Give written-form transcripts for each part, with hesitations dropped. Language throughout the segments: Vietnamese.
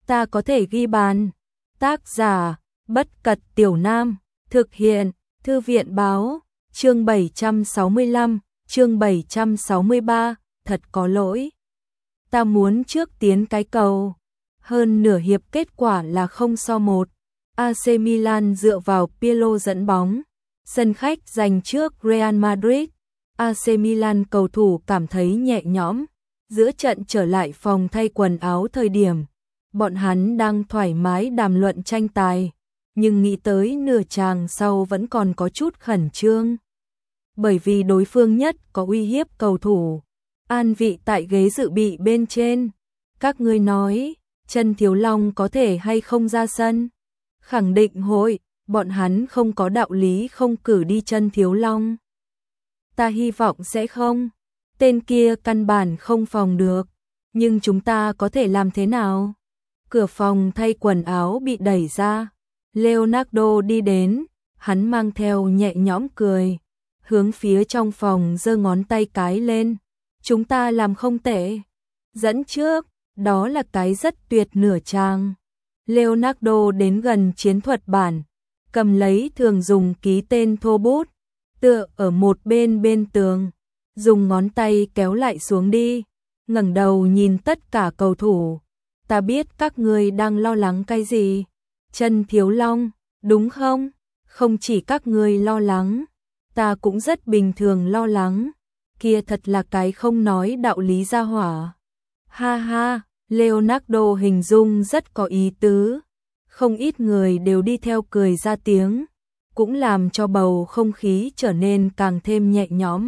ta có thể ghi bàn. Tác giả, Bất Cật Tiểu Nam, thực hiện, Thư viện Báo, chương 765, chương 763, thật có lỗi. Ta muốn trước tiến cái cầu. Hơn nửa hiệp kết quả là 0-1. AC Milan dựa vào Pirlo dẫn bóng. Sân khách giành trước Real Madrid. AC Milan cầu thủ cảm thấy nhẹ nhõm. Giữa trận trở lại phòng thay quần áo thời điểm bọn hắn đang thoải mái đàm luận tranh tài, nhưng nghĩ tới nửa chàng sau vẫn còn có chút khẩn trương. Bởi vì đối phương nhất có uy hiếp cầu thủ an vị tại ghế dự bị bên trên. Các ngươi nói, Chân Thiếu Long có thể hay không ra sân? Khẳng định hội, bọn hắn không có đạo lý không cử đi Chân Thiếu Long. Ta hy vọng sẽ không. Tên kia căn bản không phòng được, nhưng chúng ta có thể làm thế nào? Cửa phòng thay quần áo bị đẩy ra, Leonardo đi đến, hắn mang theo nhẹ nhõm cười, hướng phía trong phòng giơ ngón tay cái lên. Chúng ta làm không tệ. Dẫn trước, đó là cái rất tuyệt nửa trang. Leonardo đến gần chiến thuật bản, cầm lấy thường dùng ký tên thô bút, tựa ở một bên tường, dùng ngón tay kéo lại xuống đi, ngẩng đầu nhìn tất cả cầu thủ. Ta biết các ngươi đang lo lắng cái gì. Chân Thiếu Long, đúng không? Không chỉ các ngươi lo lắng, ta cũng rất bình thường lo lắng. Kia thật là cái không nói đạo lý ra hỏa. Ha ha, Leonardo hình dung rất có ý tứ. Không ít người đều đi theo cười ra tiếng, cũng làm cho bầu không khí trở nên càng thêm nhẹ nhõm.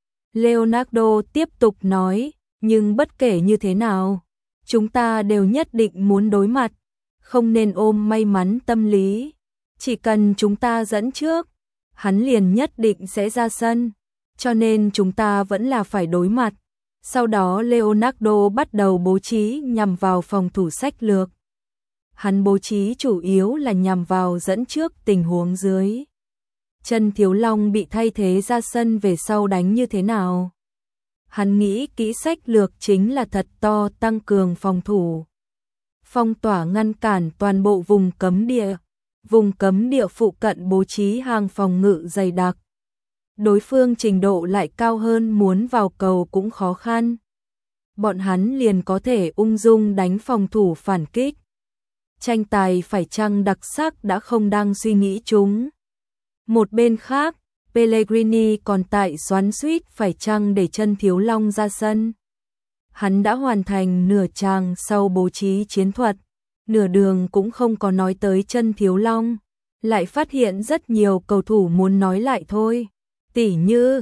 Leonardo tiếp tục nói, nhưng bất kể như thế nào, chúng ta đều nhất định muốn đối mặt, không nên ôm may mắn tâm lý. Chỉ cần chúng ta dẫn trước, hắn liền nhất định sẽ ra sân, cho nên chúng ta vẫn là phải đối mặt. Sau đó Leonardo bắt đầu bố trí nhằm vào phòng thủ sách lược. Hắn bố trí chủ yếu là nhằm vào dẫn trước tình huống dưới. Chân Thiếu Long bị thay thế ra sân về sau đánh như thế nào? Hắn nghĩ kỹ sách lược chính là thật to tăng cường phòng thủ. Phong tỏa ngăn cản toàn bộ vùng cấm địa. Vùng cấm địa phụ cận bố trí hàng phòng ngự dày đặc. Đối phương trình độ lại cao hơn, muốn vào cầu cũng khó khăn. Bọn hắn liền có thể ung dung đánh phòng thủ phản kích. Tranh tài phải chăng đặc sắc đã không đang suy nghĩ chúng. Một bên khác, Pellegrini còn tại xoắn xuýt phải chăng để Chân Thiếu Long ra sân. Hắn đã hoàn thành nửa trang sau bố trí chiến thuật, nửa đường cũng không có nói tới Chân Thiếu Long, lại phát hiện rất nhiều cầu thủ muốn nói lại thôi. Tỉ như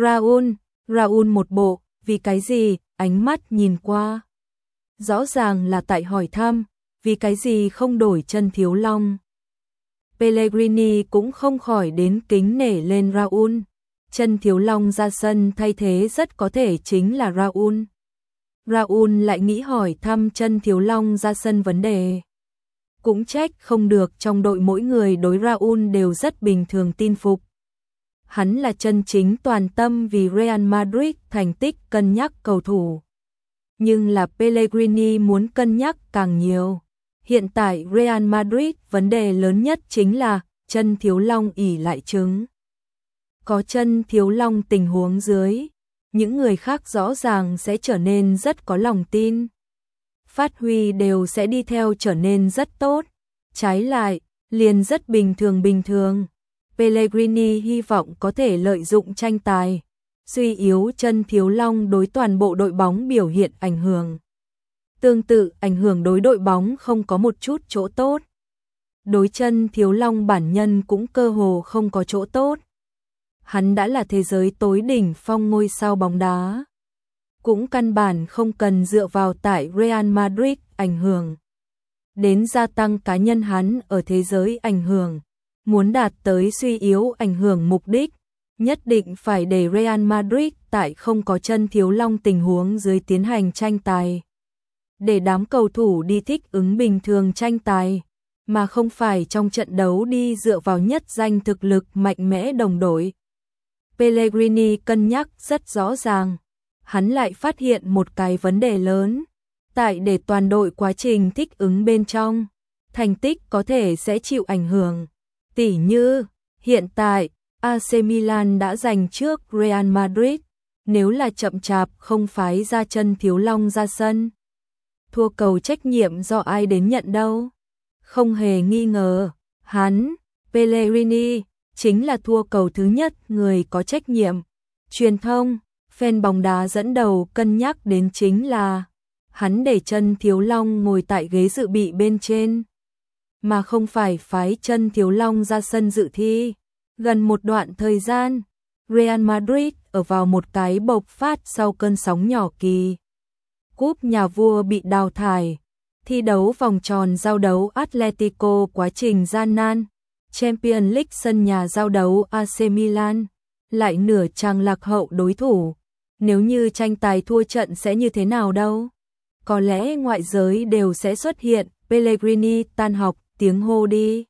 Raul một bộ, vì cái gì, ánh mắt nhìn qua. Rõ ràng là tại hỏi thăm, vì cái gì không đổi Chân Thiếu Long. Pellegrini cũng không khỏi đến kính nể lên Raul. Chân Thiếu Long ra sân thay thế rất có thể chính là Raul. Raul lại nghĩ hỏi thăm Chân Thiếu Long ra sân vấn đề. Cũng trách không được trong đội mỗi người đối Raul đều rất bình thường tin phục. Hắn là chân chính toàn tâm vì Real Madrid thành tích cân nhắc cầu thủ. Nhưng là Pellegrini muốn cân nhắc càng nhiều. Hiện tại Real Madrid vấn đề lớn nhất chính là Chân Thiếu Long ỷ lại trứng. Có Chân Thiếu Long tình huống dưới, những người khác rõ ràng sẽ trở nên rất có lòng tin. Phát huy đều sẽ đi theo trở nên rất tốt. Trái lại, liền rất bình thường. Pellegrini hy vọng có thể lợi dụng tranh tài, suy yếu Chân Thiếu Long đối toàn bộ đội bóng biểu hiện ảnh hưởng. Tương tự ảnh hưởng đối đội bóng không có một chút chỗ tốt. Đối Chân Thiếu Long bản nhân cũng cơ hồ không có chỗ tốt. Hắn đã là thế giới tối đỉnh phong ngôi sao bóng đá. Cũng căn bản không cần dựa vào tại Real Madrid ảnh hưởng. Đến gia tăng cá nhân hắn ở thế giới ảnh hưởng. Muốn đạt tới suy yếu ảnh hưởng mục đích, nhất định phải để Real Madrid tại không có Chân Thiếu Long tình huống dưới tiến hành tranh tài. Để đám cầu thủ đi thích ứng bình thường tranh tài, mà không phải trong trận đấu đi dựa vào nhất danh thực lực mạnh mẽ đồng đội. Pellegrini cân nhắc rất rõ ràng, hắn lại phát hiện một cái vấn đề lớn. Tại để toàn đội quá trình thích ứng bên trong, thành tích có thể sẽ chịu ảnh hưởng. Tỉ như, hiện tại, AC Milan đã giành trước Real Madrid, nếu là chậm chạp không phái ra chân Thiếu Long ra sân. Thua cầu trách nhiệm do ai đến nhận đâu? Không hề nghi ngờ, hắn, Pellegrini, chính là thua cầu thứ nhất người có trách nhiệm. Truyền thông, fan bóng đá dẫn đầu cân nhắc đến chính là hắn để chân Thiếu Long ngồi tại ghế dự bị bên trên, mà không phải phái chân Thiếu Long ra sân dự thi. Gần một đoạn thời gian, Real Madrid ở vào một cái bộc phát sau cơn sóng nhỏ kỳ. Cúp nhà vua bị đào thải, thi đấu vòng tròn giao đấu Atletico quá trình gian nan, Champions League sân nhà giao đấu AC Milan, lại nửa chàng lạc hậu đối thủ. Nếu như tranh tài thua trận sẽ như thế nào đâu? Có lẽ ngoại giới đều sẽ xuất hiện, Pellegrini tan học, tiếng hô đi.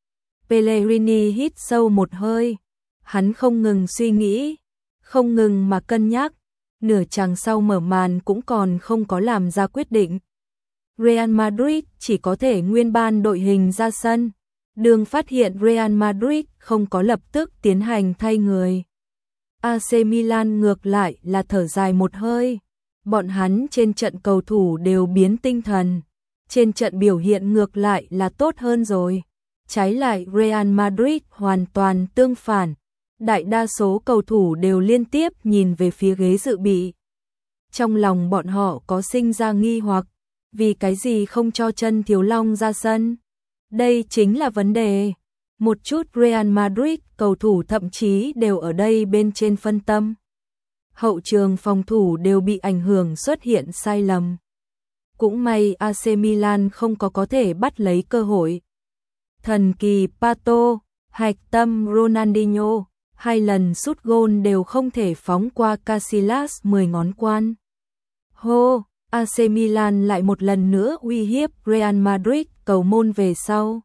Pellegrini hít sâu một hơi, hắn không ngừng suy nghĩ, không ngừng mà cân nhắc, nửa chàng sau mở màn cũng còn không có làm ra quyết định. Real Madrid chỉ có thể nguyên ban đội hình ra sân, đường phát hiện Real Madrid không có lập tức tiến hành thay người. AC Milan ngược lại là thở dài một hơi, bọn hắn trên trận cầu thủ đều biến tinh thần, trên trận biểu hiện ngược lại là tốt hơn rồi. Trái lại Real Madrid hoàn toàn tương phản, đại đa số cầu thủ đều liên tiếp nhìn về phía ghế dự bị. Trong lòng bọn họ có sinh ra nghi hoặc, vì cái gì không cho chân Thiếu Long ra sân? Đây chính là vấn đề. Một chút Real Madrid cầu thủ thậm chí đều ở đây bên trên phân tâm. Hậu trường phòng thủ đều bị ảnh hưởng xuất hiện sai lầm. Cũng may AC Milan không có thể bắt lấy cơ hội. Thần kỳ Pato, hạch tâm Ronaldinho, 2 lần sút gôn đều không thể phóng qua Casillas 10 ngón quan. Hô, AC Milan lại một lần nữa uy hiếp Real Madrid cầu môn về sau.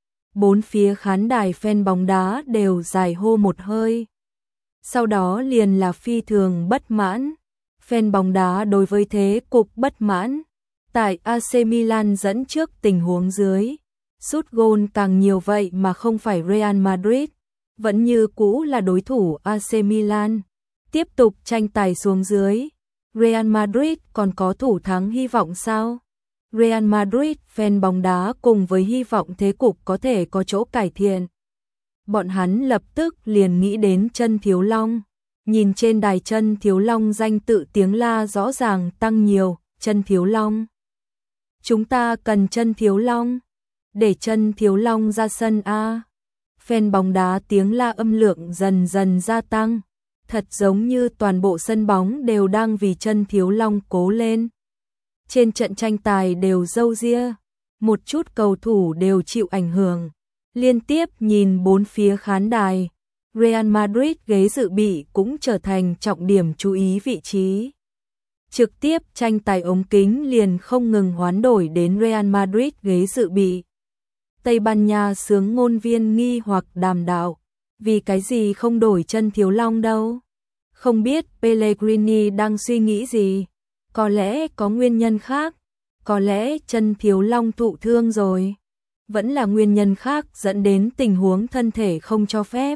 Bốn phía khán đài fan bóng đá đều dài hô một hơi. Sau đó liền là phi thường bất mãn. Fan bóng đá đối với thế cục bất mãn. Tại AC Milan dẫn trước tình huống dưới, sút gôn càng nhiều vậy mà không phải Real Madrid, vẫn như cũ là đối thủ AC Milan. Tiếp tục tranh tài xuống dưới, Real Madrid còn có thủ thắng hy vọng sao? Real Madrid fan bóng đá cùng với hy vọng thế cục có thể có chỗ cải thiện. Bọn hắn lập tức liền nghĩ đến chân Thiếu Long. Nhìn trên đài chân Thiếu Long danh tự tiếng la rõ ràng tăng nhiều, chân Thiếu Long. Chúng ta cần chân Thiếu Long. Để chân Thiếu Long ra sân A. Fan bóng đá tiếng la âm lượng dần dần gia tăng. Thật giống như toàn bộ sân bóng đều đang vì chân Thiếu Long cố lên. Trên trận tranh tài đều râu ria, một chút cầu thủ đều chịu ảnh hưởng. Liên tiếp nhìn bốn phía khán đài, Real Madrid ghế dự bị cũng trở thành trọng điểm chú ý vị trí. Trực tiếp tranh tài ống kính liền không ngừng hoán đổi đến Real Madrid ghế dự bị. Tây Ban Nha xướng ngôn viên nghi hoặc đàm đạo, vì cái gì không đổi chân Thiếu Long đâu? Không biết Pellegrini đang suy nghĩ gì? Có lẽ có nguyên nhân khác, có lẽ chân Thiếu Long thụ thương rồi, vẫn là nguyên nhân khác dẫn đến tình huống thân thể không cho phép.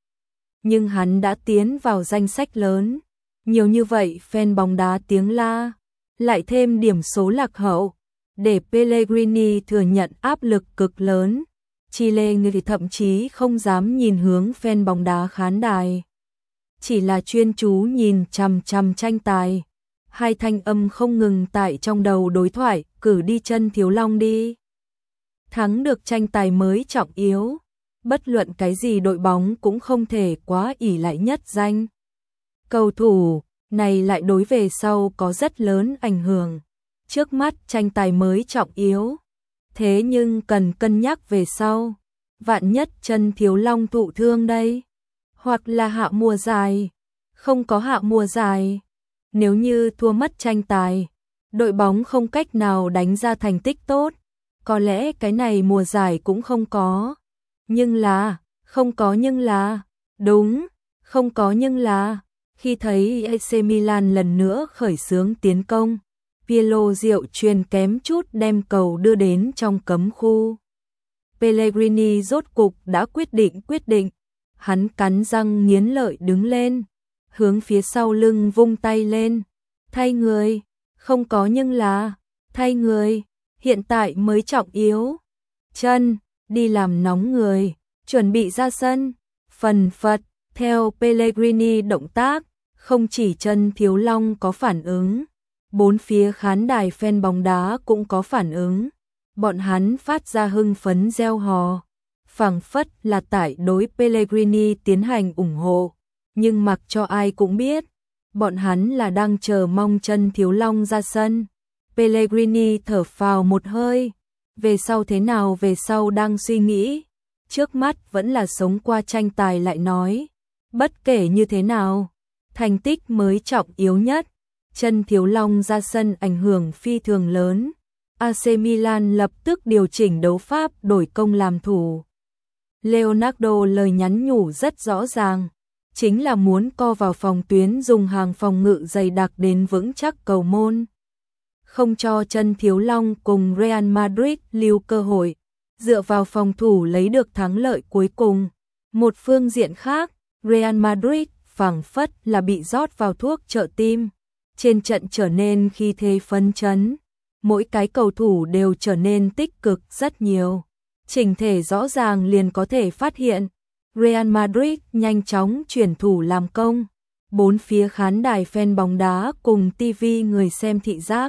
Nhưng hắn đã tiến vào danh sách lớn, nhiều như vậy fan bóng đá tiếng la, lại thêm điểm số lạc hậu, để Pellegrini thừa nhận áp lực cực lớn. Chile người thậm chí không dám nhìn hướng fan bóng đá khán đài, chỉ là chuyên chú nhìn chằm chằm tranh tài. Hai thanh âm không ngừng tại trong đầu đối thoại, cử đi chân Thiếu Long đi. Thắng được tranh tài mới trọng yếu, bất luận cái gì đội bóng cũng không thể quá ỷ lại nhất danh. Cầu thủ này lại đối về sau có rất lớn ảnh hưởng. Trước mắt tranh tài mới trọng yếu, thế nhưng cần cân nhắc về sau. Vạn nhất chân Thiếu Long thụ thương đây, hoặc là hạ mùa dài, không có hạ mùa dài. Nếu như thua mất tranh tài, đội bóng không cách nào đánh ra thành tích tốt, có lẽ cái này mùa giải cũng không có. Nhưng là, không có nhưng là, đúng, không có nhưng là, khi thấy AC Milan lần nữa khởi xướng tiến công, Pirlo rượu chuyền kém chút đem cầu đưa đến trong cấm khu. Pellegrini rốt cục đã quyết định. Hắn cắn răng nghiến lợi đứng lên, hướng phía sau lưng vung tay lên. Thay người, không có nhưng là, thay người, hiện tại mới trọng yếu. Chân, đi làm nóng người, chuẩn bị ra sân. Phần phật, theo Pellegrini động tác, không chỉ Chân Thiếu Long có phản ứng, bốn phía khán đài fan bóng đá cũng có phản ứng. Bọn hắn phát ra hưng phấn reo hò, phảng phất là tại đối Pellegrini tiến hành ủng hộ, nhưng mặc cho ai cũng biết, bọn hắn là đang chờ mong Chân Thiếu Long ra sân. Pellegrini thở phào một hơi, về sau thế nào về sau đang suy nghĩ, trước mắt vẫn là sống qua tranh tài lại nói, bất kể như thế nào, thành tích mới trọng yếu nhất. Chân Thiếu Long ra sân ảnh hưởng phi thường lớn. AC Milan lập tức điều chỉnh đấu pháp đổi công làm thủ. Leonardo lời nhắn nhủ rất rõ ràng, chính là muốn co vào phòng tuyến dùng hàng phòng ngự dày đặc đến vững chắc cầu môn. Không cho Chân Thiếu Long cùng Real Madrid lưu cơ hội, dựa vào phòng thủ lấy được thắng lợi cuối cùng. Một phương diện khác, Real Madrid phảng phất là bị rót vào thuốc trợ tim. Trên trận trở nên khí thế phấn chấn, mỗi cái cầu thủ đều trở nên tích cực rất nhiều. Chỉnh thể rõ ràng liền có thể phát hiện, Real Madrid nhanh chóng chuyển thủ làm công. Bốn phía khán đài fan bóng đá cùng TV người xem thị giác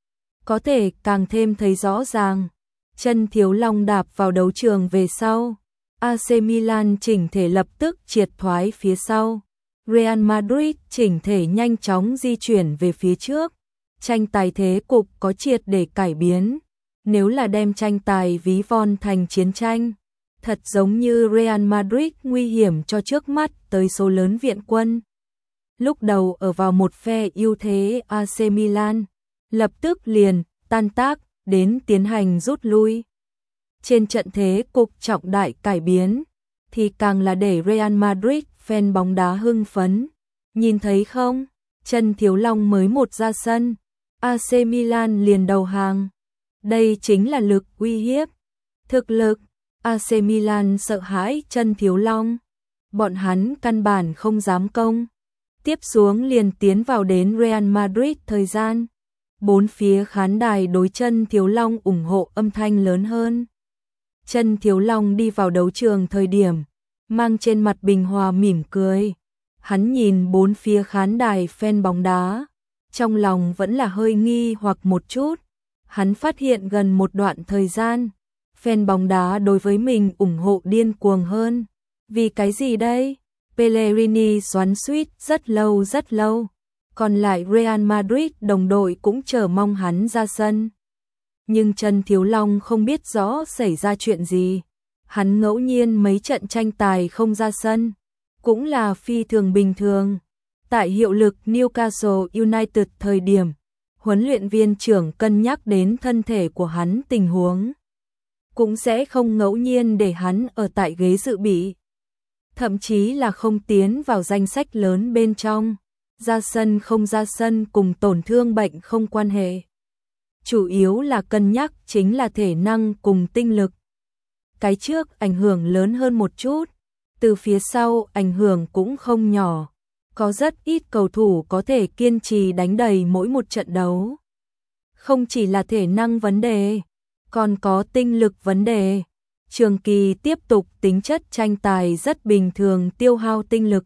có thể càng thêm thấy rõ ràng. Chân Thiếu Long đạp vào đấu trường về sau, AC Milan chỉnh thể lập tức triệt thoái phía sau. Real Madrid chỉnh thể nhanh chóng di chuyển về phía trước. Tranh tài thế cục có triệt để cải biến. Nếu là đem tranh tài ví von thành chiến tranh, thật giống như Real Madrid nguy hiểm cho trước mắt tới số lớn viện quân. Lúc đầu ở vào một phe ưu thế AC Milan, lập tức liền tan tác đến tiến hành rút lui. Trên trận thế cục trọng đại cải biến, thì càng là để Real Madrid fan bóng đá hưng phấn. Nhìn thấy không, Chân Thiếu Long mới một ra sân, AC Milan liền đầu hàng. Đây chính là lực uy hiếp, thực lực. AC Milan sợ hãi Chân Thiếu Long, bọn hắn căn bản không dám công. Tiếp xuống liền tiến vào đến Real Madrid thời gian. Bốn phía khán đài đối Chân Thiếu Long ủng hộ âm thanh lớn hơn. Chân Thiếu Long đi vào đấu trường thời điểm, mang trên mặt bình hòa mỉm cười. Hắn nhìn bốn phía khán đài fan bóng đá, trong lòng vẫn là hơi nghi hoặc một chút. Hắn phát hiện gần một đoạn thời gian, fan bóng đá đối với mình ủng hộ điên cuồng hơn. Vì cái gì đây? Pellegrini xoắn xuýt rất lâu. Còn lại Real Madrid đồng đội cũng chờ mong hắn ra sân. Nhưng Chân Thiếu Long không biết rõ xảy ra chuyện gì. Hắn ngẫu nhiên mấy trận tranh tài không ra sân, cũng là phi thường bình thường. Tại hiệu lực Newcastle United thời điểm, huấn luyện viên trưởng cân nhắc đến thân thể của hắn tình huống, cũng sẽ không ngẫu nhiên để hắn ở tại ghế dự bị. Thậm chí là không tiến vào danh sách lớn bên trong. Ra sân không ra sân cùng tổn thương bệnh không quan hệ. Chủ yếu là cân nhắc chính là thể năng cùng tinh lực. Cái trước ảnh hưởng lớn hơn một chút, từ phía sau ảnh hưởng cũng không nhỏ. Có rất ít cầu thủ có thể kiên trì đánh đầy mỗi một trận đấu. Không chỉ là thể năng vấn đề, còn có tinh lực vấn đề. Trường kỳ tiếp tục tính chất tranh tài rất bình thường tiêu hao tinh lực,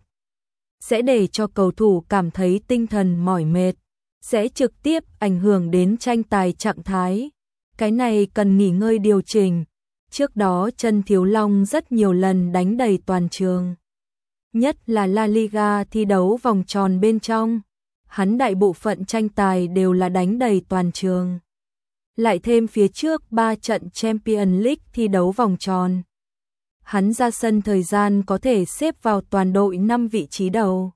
sẽ để cho cầu thủ cảm thấy tinh thần mỏi mệt, sẽ trực tiếp ảnh hưởng đến tranh tài trạng thái. Cái này cần nghỉ ngơi điều chỉnh. Trước đó Chân Thiếu Long rất nhiều lần đánh đầy toàn trường. Nhất là La Liga thi đấu vòng tròn bên trong, hắn đại bộ phận tranh tài đều là đánh đầy toàn trường. Lại thêm phía trước 3 trận Champions League thi đấu vòng tròn. Hắn ra sân thời gian có thể xếp vào toàn đội 5 vị trí đầu.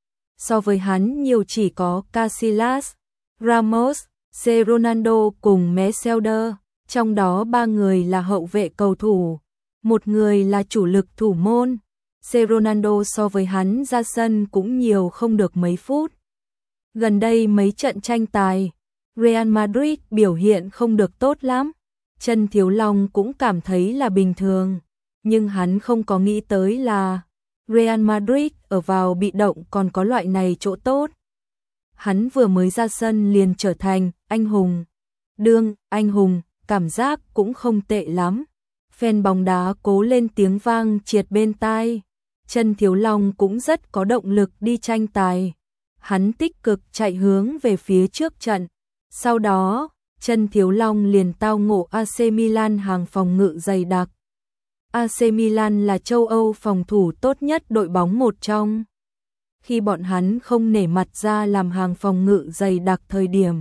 So với hắn nhiều chỉ có Casillas, Ramos, Ronaldo cùng Mercedes, trong đó 3 người là hậu vệ cầu thủ, một người là chủ lực thủ môn. Ronaldo so với hắn ra sân cũng nhiều không được mấy phút. Gần đây mấy trận tranh tài, Real Madrid biểu hiện không được tốt lắm. Chân Thiếu Long cũng cảm thấy là bình thường, nhưng hắn không có nghĩ tới là Real Madrid ở vào bị động còn có loại này chỗ tốt. Hắn vừa mới ra sân liền trở thành anh hùng. Anh hùng, cảm giác cũng không tệ lắm. Fan bóng đá cố lên tiếng vang triệt bên tai. Chân Thiếu Long cũng rất có động lực đi tranh tài. Hắn tích cực chạy hướng về phía trước trận. Sau đó, Chân Thiếu Long liền tao ngộ AC Milan hàng phòng ngự dày đặc. AC Milan là châu Âu phòng thủ tốt nhất đội bóng một trong. Khi bọn hắn không nể mặt ra làm hàng phòng ngự dày đặc thời điểm,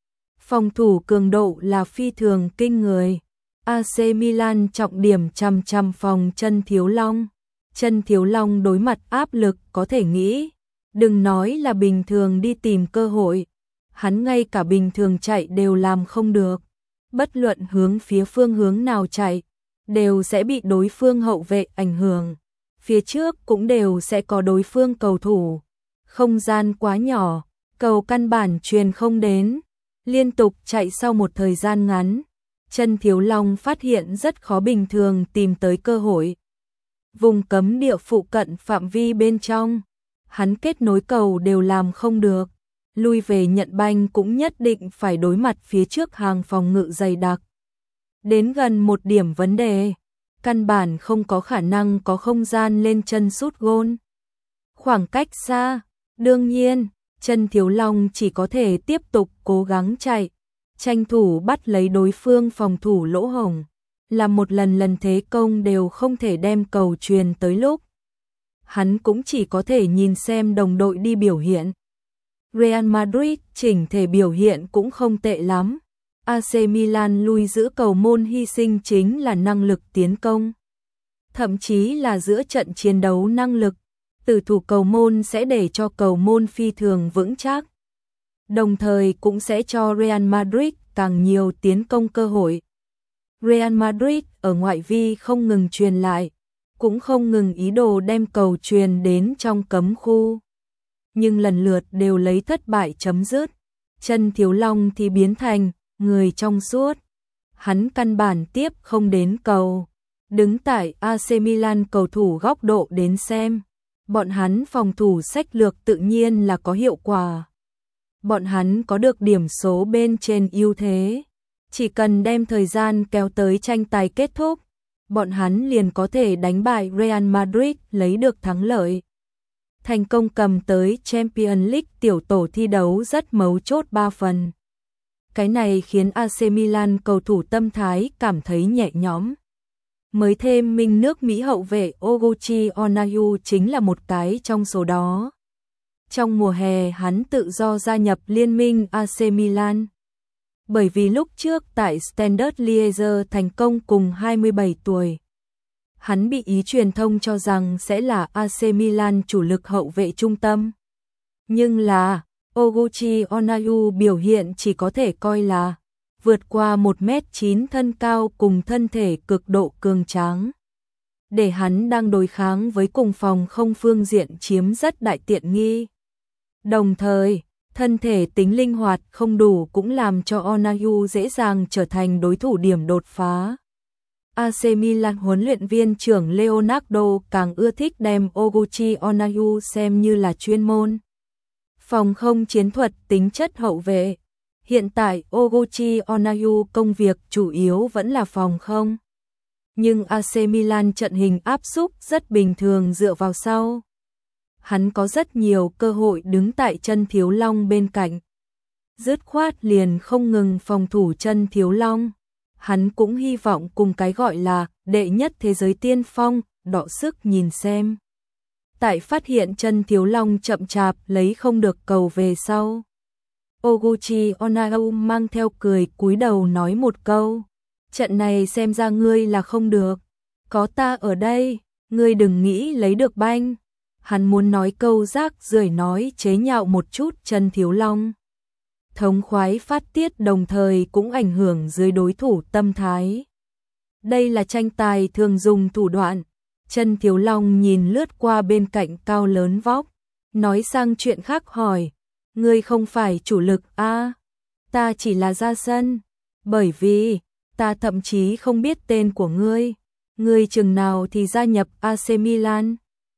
phòng thủ cường độ là phi thường kinh người. AC Milan trọng điểm chằm chằm phòng Chân Thiếu Long. Chân Thiếu Long đối mặt áp lực có thể nghĩ, đừng nói là bình thường đi tìm cơ hội, hắn ngay cả bình thường chạy đều làm không được. Bất luận hướng phía phương hướng nào chạy, đều sẽ bị đối phương hậu vệ ảnh hưởng. Phía trước cũng đều sẽ có đối phương cầu thủ. Không gian quá nhỏ, cầu căn bản truyền không đến. Liên tục chạy sau một thời gian ngắn, Chân Thiếu Long phát hiện rất khó bình thường tìm tới cơ hội. Vùng cấm địa phụ cận phạm vi bên trong, hắn kết nối cầu đều làm không được. Lui về nhận banh cũng nhất định phải đối mặt phía trước hàng phòng ngự dày đặc. Đến gần một điểm vấn đề, căn bản không có khả năng có không gian lên chân sút gôn. Khoảng cách xa, đương nhiên, Chân Thiếu Long chỉ có thể tiếp tục cố gắng chạy, tranh thủ bắt lấy đối phương phòng thủ lỗ hổng, làm một lần thế công đều không thể đem cầu truyền tới lúc. Hắn cũng chỉ có thể nhìn xem đồng đội đi biểu hiện. Real Madrid chỉnh thể biểu hiện cũng không tệ lắm. AC Milan lui giữ cầu môn hy sinh chính là năng lực tiến công. Thậm chí là giữa trận chiến đấu năng lực, tử thủ cầu môn sẽ để cho cầu môn phi thường vững chắc. Đồng thời cũng sẽ cho Real Madrid càng nhiều tiến công cơ hội. Real Madrid ở ngoại vi không ngừng truyền lại, cũng không ngừng ý đồ đem cầu truyền đến trong cấm khu. Nhưng lần lượt đều lấy thất bại chấm dứt. Chân Thiếu Long thì biến thành người trong suốt. Hắn căn bản tiếp không đến cầu. Đứng tại AC Milan cầu thủ góc độ đến xem, bọn hắn phòng thủ sách lược tự nhiên là có hiệu quả. Bọn hắn có được điểm số bên trên ưu thế. Chỉ cần đem thời gian kéo tới tranh tài kết thúc, bọn hắn liền có thể đánh bại Real Madrid lấy được thắng lợi. Thành công cầm tới Champions League tiểu tổ thi đấu rất mấu chốt 3 phần. Cái này khiến AC Milan cầu thủ tâm thái cảm thấy nhẹ nhõm. Mới thêm minh nước Mỹ hậu vệ Oguchi Onayu chính là một cái trong số đó. Trong mùa hè hắn tự do gia nhập liên minh AC Milan. Bởi vì lúc trước tại Standard Liège thành công cùng 27 tuổi. Hắn bị ý truyền thông cho rằng sẽ là AC Milan chủ lực hậu vệ trung tâm. Nhưng là, Oguchi Onayu biểu hiện chỉ có thể coi là vượt qua 1m9 thân cao cùng thân thể cực độ cường tráng. Để hắn đang đối kháng với cùng phòng không phương diện chiếm rất đại tiện nghi. Đồng thời, thân thể tính linh hoạt không đủ cũng làm cho Onayu dễ dàng trở thành đối thủ điểm đột phá. AC Milan huấn luyện viên trưởng Leonardo càng ưa thích đem Oguchi Onayu xem như là chuyên môn phòng không chiến thuật tính chất hậu vệ. Hiện tại Oguchi Onayu công việc chủ yếu vẫn là phòng không. Nhưng AC Milan trận hình áp xúc rất bình thường dựa vào sau. Hắn có rất nhiều cơ hội đứng tại Chân Thiếu Long bên cạnh. Dứt khoát liền không ngừng phòng thủ Chân Thiếu Long. Hắn cũng hy vọng cùng cái gọi là đệ nhất thế giới tiên phong, đọ sức nhìn xem. Tại phát hiện Chân Thiếu Long chậm chạp lấy không được cầu về sau, Oguchi Onayu mang theo cười cúi đầu nói một câu. Trận này xem ra ngươi là không được. Có ta ở đây, ngươi đừng nghĩ lấy được banh. Hắn muốn nói câu rác rưởi nói chế nhạo một chút Chân Thiếu Long. Thống khoái phát tiết đồng thời cũng ảnh hưởng dưới đối thủ tâm thái. Đây là tranh tài thường dùng thủ đoạn. Chân Thiếu Long nhìn lướt qua bên cạnh cao lớn vóc, nói sang chuyện khác hỏi, ngươi không phải chủ lực a? ta chỉ là ra sân, bởi vì ta thậm chí không biết tên của ngươi. Ngươi chừng nào thì gia nhập AC Milan?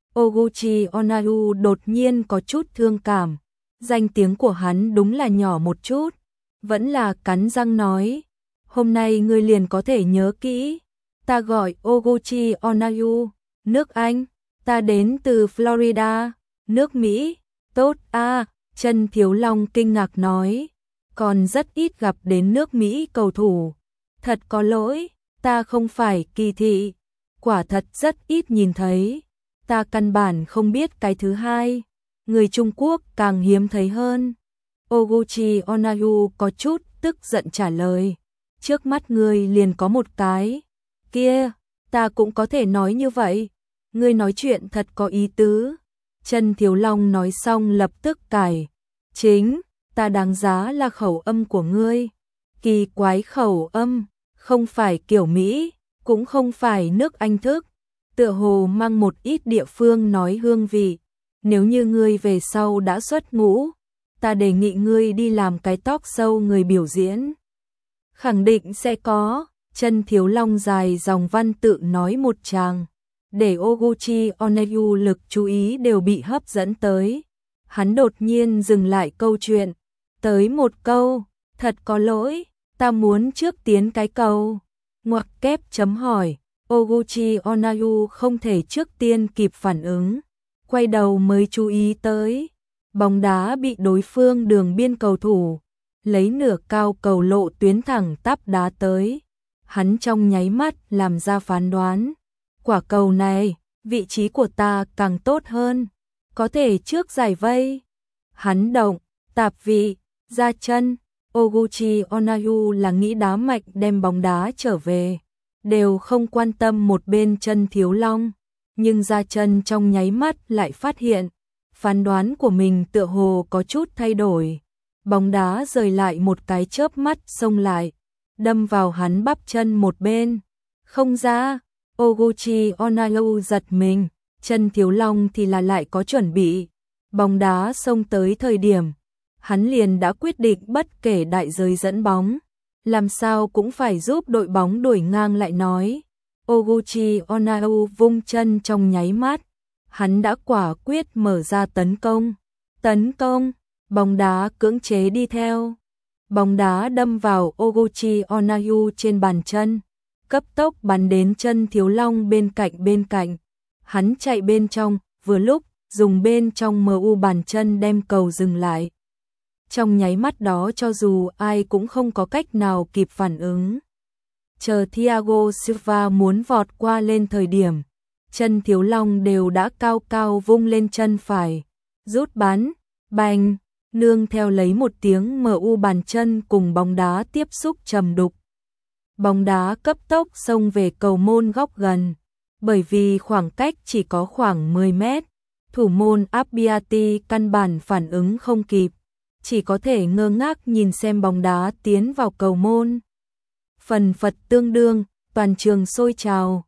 Oguchi Onaru đột nhiên có chút thương cảm, danh tiếng của hắn đúng là nhỏ một chút, vẫn là cắn răng nói, hôm nay ngươi liền có thể nhớ kỹ, ta gọi Oguchi Onaru, nước Anh, ta đến từ Florida, nước Mỹ, tốt a. Chân Thiếu Long kinh ngạc nói, còn rất ít gặp đến nước Mỹ cầu thủ, thật có lỗi, ta không phải kỳ thị, quả thật rất ít nhìn thấy, ta căn bản không biết cái thứ hai, người Trung Quốc càng hiếm thấy hơn. Oguchi Onaru có chút tức giận trả lời, trước mắt ngươi liền có một cái, kia, ta cũng có thể nói như vậy, ngươi nói chuyện thật có ý tứ. Chân Thiếu Long nói xong lập tức cải, chính, ta đáng giá là khẩu âm của ngươi, kỳ quái khẩu âm, không phải kiểu Mỹ, cũng không phải nước Anh thức, tựa hồ mang một ít địa phương nói hương vị, nếu như ngươi về sau đã xuất ngũ, ta đề nghị ngươi đi làm cái talk show người biểu diễn. Khẳng định sẽ có, Chân Thiếu Long dài dòng văn tự nói một tràng, để Oguchi Onaru lực chú ý đều bị hấp dẫn tới. Hắn đột nhiên dừng lại câu chuyện, tới một câu, thật có lỗi, ta muốn trước tiến cái cầu, ngoặc kép chấm hỏi, Oguchi Onaru không thể trước tiên kịp phản ứng, quay đầu mới chú ý tới, bóng đá bị đối phương đường biên cầu thủ, lấy nửa cao cầu lộ tuyến thẳng tắp đá tới, hắn trong nháy mắt làm ra phán đoán, quả cầu này, vị trí của ta càng tốt hơn, có thể trước giải vây. Hắn động, tạp vị, ra chân, Oguchi Onaru là nghĩ đá mạnh đem bóng đá trở về, đều không quan tâm một bên Chân Thiếu Long, nhưng ra chân trong nháy mắt lại phát hiện, phán đoán của mình tựa hồ có chút thay đổi, bóng đá rời lại một cái chớp mắt xông lại, đâm vào hắn bắp chân một bên, không ra. Oguchi Onaru giật mình, Chân Thiếu Long thì là lại có chuẩn bị, bóng đá xông tới thời điểm, hắn liền đã quyết định bất kể đại giới dẫn bóng, làm sao cũng phải giúp đội bóng đuổi ngang lại nói. Oguchi Onaru vung chân trong nháy mắt, hắn đã quả quyết mở ra tấn công, bóng đá cưỡng chế đi theo, bóng đá đâm vào Oguchi Onaru trên bàn chân, cấp tốc bắn đến Chân Thiếu Long bên cạnh, hắn chạy bên trong, vừa lúc dùng bên trong MU bàn chân đem cầu dừng lại. Trong nháy mắt đó cho dù ai cũng không có cách nào kịp phản ứng. Chờ Thiago Silva muốn vọt qua lên thời điểm, Chân Thiếu Long đều đã cao cao vung lên chân phải, rút bắn, bành, nương theo lấy một tiếng MU bàn chân cùng bóng đá tiếp xúc trầm đục. Bóng đá cấp tốc xông về cầu môn góc gần, bởi vì khoảng cách chỉ có khoảng 10 mét, thủ môn Abbiati căn bản phản ứng không kịp, chỉ có thể ngơ ngác nhìn xem bóng đá tiến vào cầu môn. Phần phật tương đương, toàn trường sôi trào,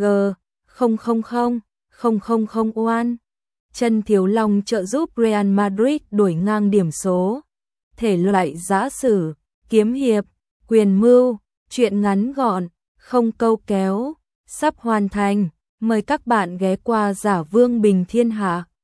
G000001. Chân Thiếu Long trợ giúp Real Madrid đuổi ngang điểm số. Thể loại giã sử, kiếm hiệp, quyền mưu, truyện ngắn gọn, không câu kéo, sắp hoàn thành. Mời các bạn ghé qua Giả Vương Bình Thiên Hạ.